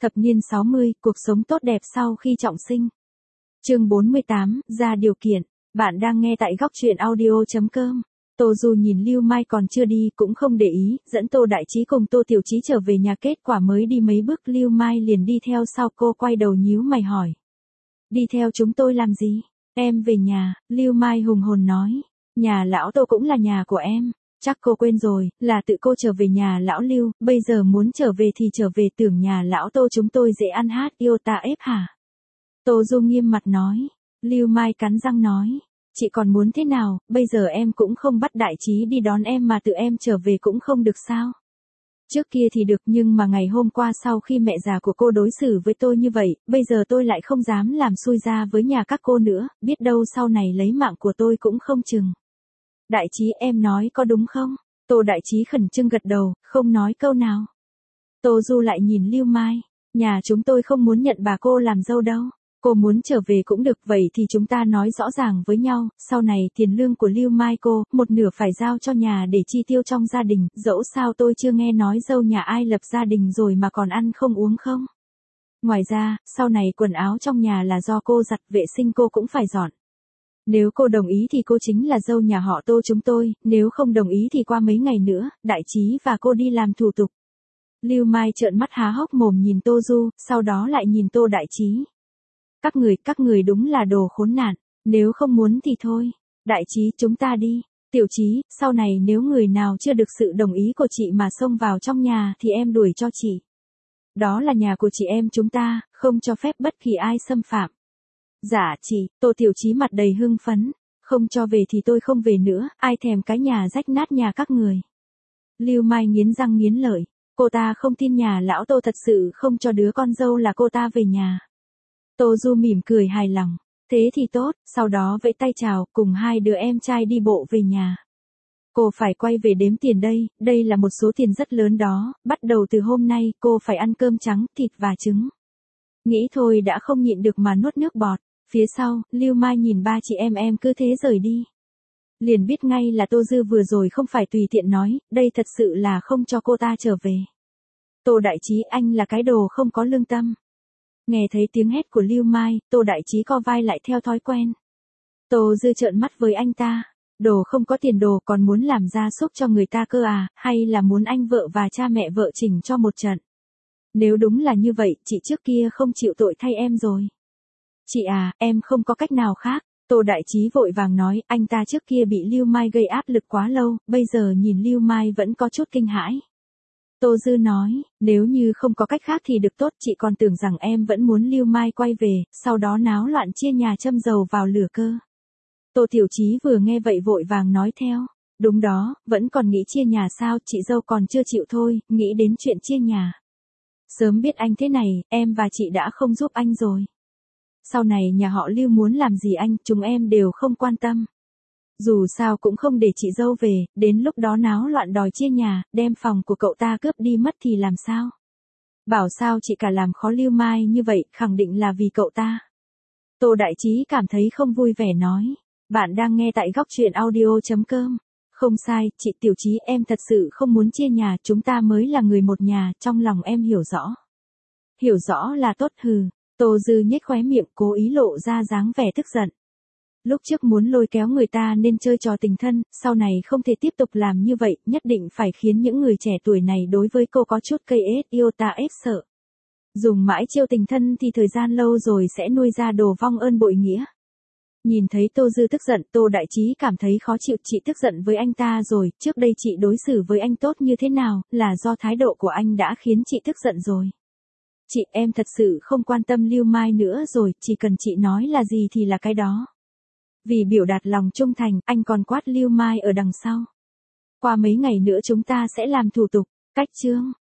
Thập niên 60, cuộc sống tốt đẹp sau khi trọng sinh. Chương 48, ra điều kiện. Bạn đang nghe tại góc truyện audio.com. Tô Du nhìn Lưu Mai còn chưa đi cũng không để ý, dẫn Tô Đại Trí cùng Tô Tiểu Trí trở về nhà, kết quả mới đi mấy bước Lưu Mai liền đi theo sau cô, quay đầu nhíu mày hỏi. Đi theo chúng tôi làm gì? Em về nhà, Lưu Mai hùng hồn nói. Nhà lão Tô cũng là nhà của em. Chắc cô quên rồi, là tự cô trở về nhà lão Lưu, bây giờ muốn trở về thì trở về, tưởng nhà lão Tô chúng tôi dễ ăn hát yêu ta ép hả? Tô Du nghiêm mặt nói. Lưu Mai cắn răng nói. Chị còn muốn thế nào, bây giờ em cũng không bắt Đại Trí đi đón em mà tự em trở về cũng không được sao? Trước kia thì được, nhưng mà ngày hôm qua sau khi mẹ già của cô đối xử với tôi như vậy, bây giờ tôi lại không dám làm xui ra với nhà các cô nữa, biết đâu sau này lấy mạng của tôi cũng không chừng. Đại Trí, em nói có đúng không? Tô Đại Trí khẩn trương gật đầu, không nói câu nào. Tô Du lại nhìn Lưu Mai. Nhà chúng tôi không muốn nhận bà cô làm dâu đâu. Cô muốn trở về cũng được, vậy thì chúng ta nói rõ ràng với nhau, sau này tiền lương của Lưu Mai cô, một nửa phải giao cho nhà để chi tiêu trong gia đình, dẫu sao tôi chưa nghe nói dâu nhà ai lập gia đình rồi mà còn ăn không uống không. Ngoài ra, sau này quần áo trong nhà là do cô giặt, vệ sinh cô cũng phải dọn. Nếu cô đồng ý thì cô chính là dâu nhà họ Tô chúng tôi, nếu không đồng ý thì qua mấy ngày nữa, Đại Trí và cô đi làm thủ tục. Lưu Mai trợn mắt há hốc mồm nhìn Tô Du, sau đó lại nhìn Tô Đại Trí. Các người đúng là đồ khốn nạn, nếu không muốn thì thôi. Đại Trí, chúng ta đi. Tiểu Trí, sau này nếu người nào chưa được sự đồng ý của chị mà xông vào trong nhà thì em đuổi cho chị. Đó là nhà của chị em chúng ta, không cho phép bất kỳ ai xâm phạm. Dạ chị, Tô Tiểu Trí mặt đầy hưng phấn. Không cho về thì tôi không về nữa, ai thèm cái nhà rách nát nhà các người. Lưu Mai nghiến răng nghiến lợi. Cô ta không tin nhà lão Tô thật sự không cho đứa con dâu là cô ta về nhà. Tô Du mỉm cười hài lòng. Thế thì tốt, sau đó vẫy tay chào, cùng hai đứa em trai đi bộ về nhà. Cô phải quay về đếm tiền đây là một số tiền rất lớn đó, bắt đầu từ hôm nay cô phải ăn cơm trắng, thịt và trứng. Nghĩ thôi đã không nhịn được mà nuốt nước bọt. Phía sau, Lưu Mai nhìn ba chị em cứ thế rời đi. Liền biết ngay là Tô Dư vừa rồi không phải tùy tiện nói, đây thật sự là không cho cô ta trở về. Tô Đại Trí, anh là cái đồ không có lương tâm. Nghe thấy tiếng hét của Lưu Mai, Tô Đại Trí co vai lại theo thói quen. Tô Dư trợn mắt với anh ta. Đồ không có tiền đồ còn muốn làm gia súc cho người ta cơ à, hay là muốn anh vợ và cha mẹ vợ chỉnh cho một trận? Nếu đúng là như vậy, chị trước kia không chịu tội thay em rồi. Chị à, em không có cách nào khác. Tô Đại Trí vội vàng nói, anh ta trước kia bị Lưu Mai gây áp lực quá lâu, bây giờ nhìn Lưu Mai vẫn có chút kinh hãi. Tô Dư nói, nếu như không có cách khác thì được tốt, chị còn tưởng rằng em vẫn muốn Lưu Mai quay về, sau đó náo loạn chia nhà châm dầu vào lửa cơ. Tô Tiểu Trí vừa nghe vậy vội vàng nói theo, đúng đó, vẫn còn nghĩ chia nhà sao, chị dâu còn chưa chịu thôi, nghĩ đến chuyện chia nhà. Sớm biết anh thế này, em và chị đã không giúp anh rồi. Sau này nhà họ Lưu muốn làm gì chúng em đều không quan tâm. Dù sao cũng không để chị dâu về, đến lúc đó náo loạn đòi chia nhà, đem phòng của cậu ta cướp đi mất thì làm sao? Bảo sao chị cả làm khó Lưu Mai như vậy, khẳng định là vì cậu ta. Tô Đại Trí cảm thấy không vui vẻ nói. Bạn đang nghe tại góc truyện audio.com. Không sai, chị Tiểu Trí, em thật sự không muốn chia nhà, chúng ta mới là người một nhà, trong lòng em hiểu rõ. Hiểu rõ là tốt hừ. Tô Dư nhếch khóe miệng, cố ý lộ ra dáng vẻ tức giận. Lúc trước muốn lôi kéo người ta nên chơi trò tình thân, sau này không thể tiếp tục làm như vậy, nhất định phải khiến những người trẻ tuổi này đối với cô có chút cây ết yêu ta ép sợ. Dùng mãi chiêu tình thân thì thời gian lâu rồi sẽ nuôi ra đồ vong ơn bội nghĩa. Nhìn thấy Tô Dư tức giận, Tô Đại Trí cảm thấy khó chịu, chị tức giận với anh ta rồi, trước đây chị đối xử với anh tốt như thế nào, là do thái độ của anh đã khiến chị tức giận rồi. Chị, em thật sự không quan tâm Lưu Mai nữa rồi, chỉ cần chị nói là gì thì là cái đó. Vì biểu đạt lòng trung thành, anh còn quát Lưu Mai ở đằng sau. Qua mấy ngày nữa chúng ta sẽ làm thủ tục, cách chương.